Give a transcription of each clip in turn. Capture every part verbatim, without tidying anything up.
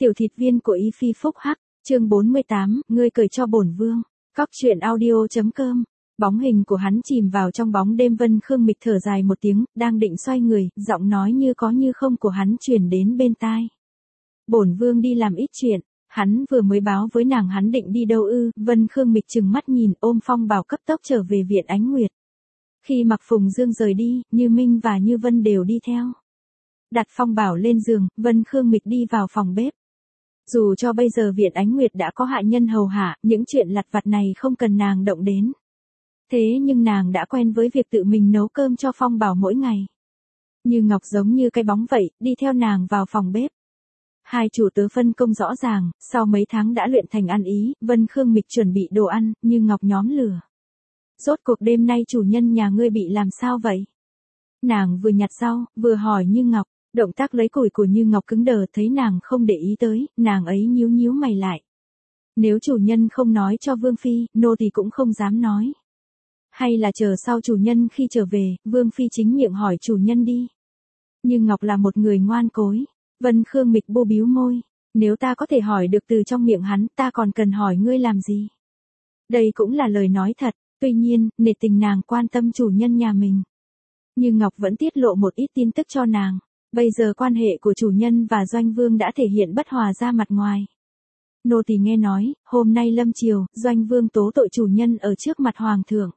Tiểu thịt viên của Y Phi Phúc Hắc, chương bốn mươi tám, ngươi cười cho bổn vương. Cóc truyện audio.com. Bóng hình của hắn chìm vào trong bóng đêm. Vân Khương Mịch thở dài một tiếng, đang định xoay người, giọng nói như có như không của hắn truyền đến bên tai. Bổn vương đi làm ít chuyện, hắn vừa mới báo với nàng hắn định đi đâu ư? Vân Khương Mịch trừng mắt nhìn, ôm Phong Bảo cấp tốc trở về viện Ánh Nguyệt. Khi Mặc Phùng Dương rời đi, Như Minh và Như Vân đều đi theo. Đặt Phong Bảo lên giường, Vân Khương Mịch đi vào phòng bếp. Dù cho bây giờ viện Ánh Nguyệt đã có hạ nhân hầu hạ, những chuyện lặt vặt này không cần nàng động đến. Thế nhưng nàng đã quen với việc tự mình nấu cơm cho Phong Bảo mỗi ngày. Như Ngọc giống như cái bóng vậy, đi theo nàng vào phòng bếp. Hai chủ tớ phân công rõ ràng, sau mấy tháng đã luyện thành ăn ý, Vân Khương Mịch chuẩn bị đồ ăn, Như Ngọc nhóm lửa. Rốt cuộc đêm nay chủ nhân nhà ngươi bị làm sao vậy? Nàng vừa nhặt rau, vừa hỏi Như Ngọc. Động tác lấy củi của Như Ngọc cứng đờ, thấy nàng không để ý tới, nàng ấy nhíu nhíu mày lại. Nếu chủ nhân không nói cho Vương Phi, nô tỳ cũng không dám nói. Hay là chờ sau chủ nhân khi trở về, Vương Phi chính miệng hỏi chủ nhân đi. Như Ngọc là một người ngoan cối. Vân Khương Mịch bô bíu môi. Nếu ta có thể hỏi được từ trong miệng hắn, ta còn cần hỏi ngươi làm gì? Đây cũng là lời nói thật, tuy nhiên, nể tình nàng quan tâm chủ nhân nhà mình. Như Ngọc vẫn tiết lộ một ít tin tức cho nàng. Bây giờ quan hệ của chủ nhân và Doanh Vương đã thể hiện bất hòa ra mặt ngoài. Nô tỳ nghe nói, hôm nay lâm chiều, Doanh Vương tố tội chủ nhân ở trước mặt Hoàng thượng.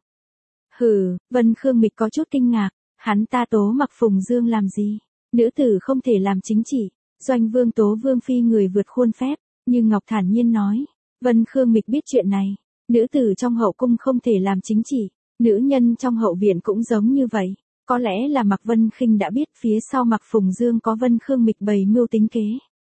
Hừ, Vân Khương Mịch có chút kinh ngạc, hắn ta tố Mặc Phùng Dương làm gì? Nữ tử không thể làm chính trị, Doanh Vương tố Vương Phi người vượt khuôn phép, như Ngọc thản nhiên nói. Vân Khương Mịch biết chuyện này, nữ tử trong hậu cung không thể làm chính trị, nữ nhân trong hậu viện cũng giống như vậy. Có lẽ là Mạc Vân Khinh đã biết phía sau Mặc Phùng Dương có Vân Khương Mịch bày mưu tính kế.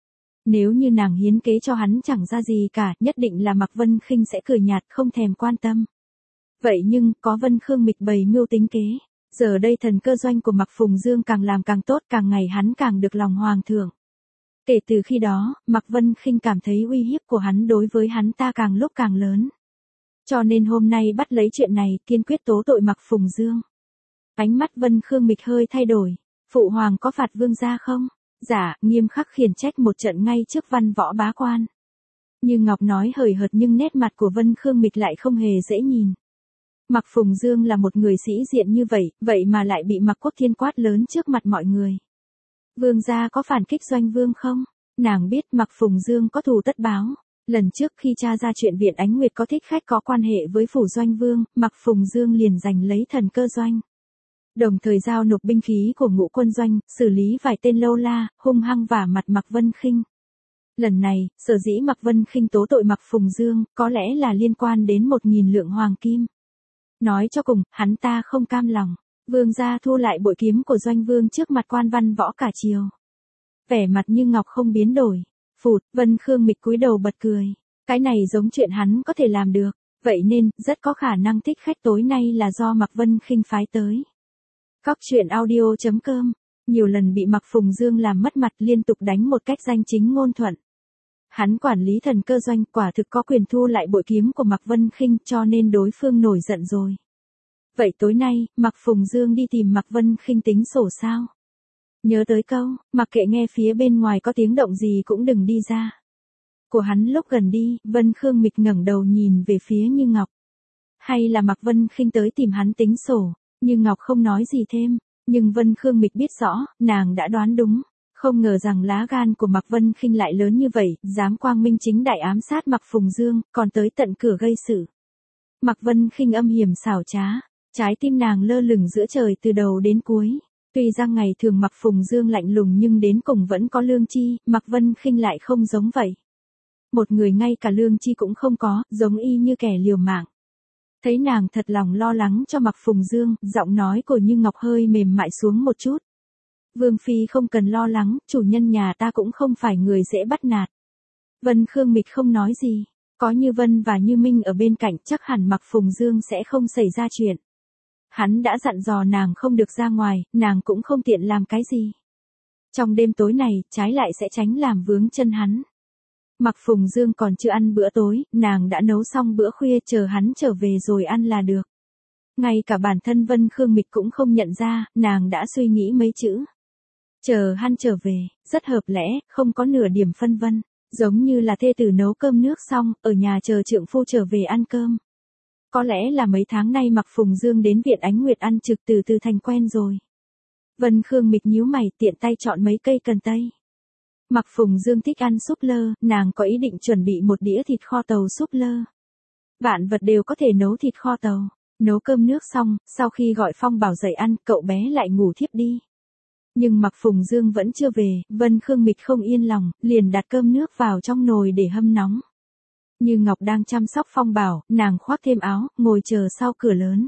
Nếu như nàng hiến kế cho hắn chẳng ra gì cả, nhất định là Mạc Vân Khinh sẽ cười nhạt không thèm quan tâm. Vậy nhưng, có Vân Khương Mịch bày mưu tính kế, giờ đây thần cơ doanh của Mạc Phùng Dương càng làm càng tốt, càng ngày hắn càng được lòng Hoàng thượng. Kể từ khi đó, Mạc Vân Khinh cảm thấy uy hiếp của hắn đối với hắn ta càng lúc càng lớn. Cho nên hôm nay bắt lấy chuyện này, kiên quyết tố tội Mạc Phùng Dương. Ánh mắt Vân Khương Mịch hơi thay đổi. Phụ hoàng có phạt vương gia không? Dạ, nghiêm khắc khiển trách một trận ngay trước văn võ bá quan. Như Ngọc nói hời hợt nhưng nét mặt của Vân Khương Mịch lại không hề dễ nhìn. Mạc Phùng Dương là một người sĩ diện như vậy, vậy mà lại bị Mạc Quốc Thiên quát lớn trước mặt mọi người. Vương gia có phản kích Doanh Vương không? Nàng biết Mạc Phùng Dương có thù tất báo. Lần trước khi tra ra chuyện viện Ánh Nguyệt có thích khách có quan hệ với phủ Doanh Vương, Mạc Phùng Dương liền giành lấy thần cơ doanh. Đồng thời giao nộp binh khí của Ngũ Quân Doanh, xử lý vài tên lâu la, hung hăng vả mặt Mạc Vân Khinh. Lần này, sở dĩ Mạc Vân Khinh tố tội Mạc Phùng Dương, có lẽ là liên quan đến một nghìn lượng hoàng kim. Nói cho cùng, hắn ta không cam lòng. Vương gia thu lại bội kiếm của Doanh Vương trước mặt quan văn võ cả triều. Vẻ mặt Như Ngọc không biến đổi. Phụt, Vân Khương Mịch cúi đầu bật cười. Cái này giống chuyện hắn có thể làm được. Vậy nên, rất có khả năng thích khách tối nay là do Mạc Vân Khinh phái tới. Cóc truyện audio.com. Nhiều lần bị Mạc Phùng Dương làm mất mặt, liên tục đánh một cách danh chính ngôn thuận. Hắn quản lý thần cơ doanh, quả thực có quyền thu lại bội kiếm của Mạc Vân Khinh, cho nên đối phương nổi giận rồi. Vậy tối nay, Mạc Phùng Dương đi tìm Mạc Vân Khinh tính sổ sao? Nhớ tới câu, mặc kệ nghe phía bên ngoài có tiếng động gì cũng đừng đi ra. Của hắn lúc gần đi, Vân Khương Mịch ngẩng đầu nhìn về phía Như Ngọc. Hay là Mạc Vân Khinh tới tìm hắn tính sổ? Như Ngọc không nói gì thêm, nhưng Vân Khương Mịch biết rõ, nàng đã đoán đúng. Không ngờ rằng lá gan của Mạc Vân Khinh lại lớn như vậy, dám quang minh chính đại ám sát Mạc Phùng Dương, còn tới tận cửa gây sự. Mạc Vân Khinh âm hiểm xảo trá, trái tim nàng lơ lửng giữa trời từ đầu đến cuối. Tuy rằng ngày thường Mạc Phùng Dương lạnh lùng nhưng đến cùng vẫn có lương tri, Mạc Vân Khinh lại không giống vậy. Một người ngay cả lương tri cũng không có, giống y như kẻ liều mạng. Thấy nàng thật lòng lo lắng cho Mạc Phùng Dương, giọng nói của Như Ngọc hơi mềm mại xuống một chút. Vương Phi không cần lo lắng, chủ nhân nhà ta cũng không phải người dễ bắt nạt. Vân Khương Mịch không nói gì, có Như Vân và Như Minh ở bên cạnh chắc hẳn Mạc Phùng Dương sẽ không xảy ra chuyện. Hắn đã dặn dò nàng không được ra ngoài, nàng cũng không tiện làm cái gì. Trong đêm tối này, trái lại sẽ tránh làm vướng chân hắn. Mạc Phùng Dương còn chưa ăn bữa tối, nàng đã nấu xong bữa khuya, chờ hắn trở về rồi ăn là được. Ngay cả bản thân Vân Khương Mịch cũng không nhận ra, nàng đã suy nghĩ mấy chữ. Chờ hắn trở về, rất hợp lẽ, không có nửa điểm phân vân. Giống như là thê tử nấu cơm nước xong, ở nhà chờ trượng phu trở về ăn cơm. Có lẽ là mấy tháng nay Mạc Phùng Dương đến Viện Ánh Nguyệt ăn trực từ từ thành quen rồi. Vân Khương Mịch nhíu mày tiện tay chọn mấy cây cần tây. Mạc Phùng Dương thích ăn súp lơ, nàng có ý định chuẩn bị một đĩa thịt kho tàu súp lơ. Vạn vật đều có thể nấu thịt kho tàu. Nấu cơm nước xong, sau khi gọi Phong Bảo dậy ăn, cậu bé lại ngủ thiếp đi. Nhưng Mạc Phùng Dương vẫn chưa về, Vân Khương Mịch không yên lòng, liền đặt cơm nước vào trong nồi để hâm nóng. Như Ngọc đang chăm sóc Phong Bảo, nàng khoác thêm áo, ngồi chờ sau cửa lớn.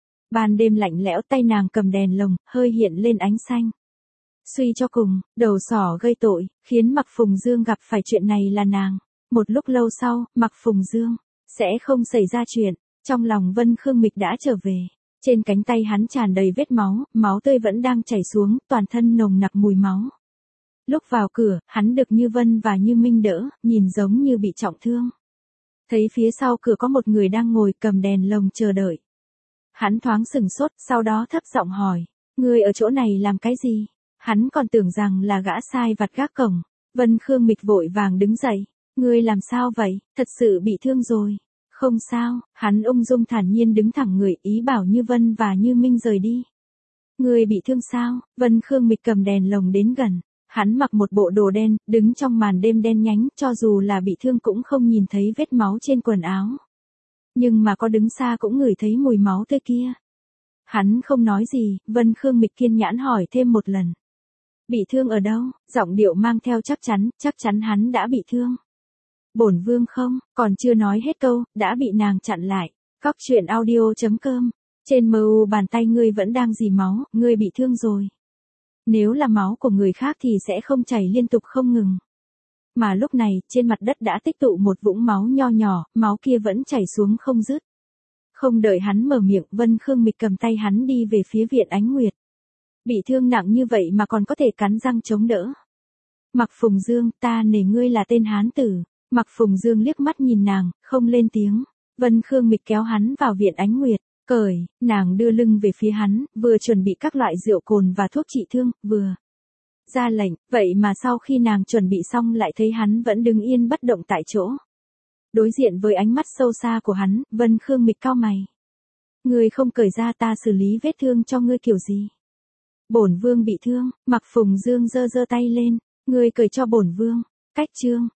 Ban đêm lạnh lẽo, tay nàng cầm đèn lồng, hơi hiện lên ánh xanh. Suy cho cùng, đầu sỏ gây tội, khiến Mạc Phùng Dương gặp phải chuyện này là nàng. Một lúc lâu sau, Mạc Phùng Dương sẽ không xảy ra chuyện. Trong lòng Vân Khương Mịch đã trở về. Trên cánh tay hắn tràn đầy vết máu, máu tươi vẫn đang chảy xuống, toàn thân nồng nặc mùi máu. Lúc vào cửa, hắn được Như Vân và Như Minh đỡ, nhìn giống như bị trọng thương. Thấy phía sau cửa có một người đang ngồi cầm đèn lồng chờ đợi. Hắn thoáng sừng sốt, sau đó thấp giọng hỏi, ngươi ở chỗ này làm cái gì? Hắn còn tưởng rằng là gã sai vặt gác cổng. Vân Khương Mịch vội vàng đứng dậy, ngươi làm sao vậy, thật sự bị thương rồi. Không sao, hắn ung dung thản nhiên đứng thẳng người, ý bảo Như Vân và Như Minh rời đi. Ngươi bị thương sao? Vân Khương Mịch cầm đèn lồng đến gần. Hắn mặc một bộ đồ đen, đứng trong màn đêm đen nhánh, cho dù là bị thương cũng không nhìn thấy vết máu trên quần áo. Nhưng mà có đứng xa cũng ngửi thấy mùi máu tươi kia. Hắn không nói gì, Vân Khương Mịch kiên nhẫn hỏi thêm một lần. Bị thương ở đâu? Giọng điệu mang theo chắc chắn, chắc chắn hắn đã bị thương. Bổn vương không, còn chưa nói hết câu, đã bị nàng chặn lại. Cóc truyện audio chấm com. Trên mờ u bàn tay ngươi vẫn đang dì máu, ngươi bị thương rồi. Nếu là máu của người khác thì sẽ không chảy liên tục không ngừng. Mà lúc này, trên mặt đất đã tích tụ một vũng máu nho nhỏ, máu kia vẫn chảy xuống không dứt. Không đợi hắn mở miệng, Vân Khương Mịch cầm tay hắn đi về phía Viện Ánh Nguyệt. Bị thương nặng như vậy mà còn có thể cắn răng chống đỡ. Mạc Phùng Dương, ta nể ngươi là tên hán tử. Mạc Phùng Dương liếc mắt nhìn nàng, không lên tiếng. Vân Khương Mịch kéo hắn vào Viện Ánh Nguyệt, cởi, nàng đưa lưng về phía hắn, vừa chuẩn bị các loại rượu cồn và thuốc trị thương, vừa ra lệnh, vậy mà sau khi nàng chuẩn bị xong lại thấy hắn vẫn đứng yên bất động tại chỗ. Đối diện với ánh mắt sâu xa của hắn, Vân Khương Mịch cau mày. Ngươi không cởi ra ta xử lý vết thương cho ngươi kiểu gì? Bổn vương bị thương, Mạc Phùng Dương giơ giơ tay lên, ngươi cởi cho bổn vương. Cách chương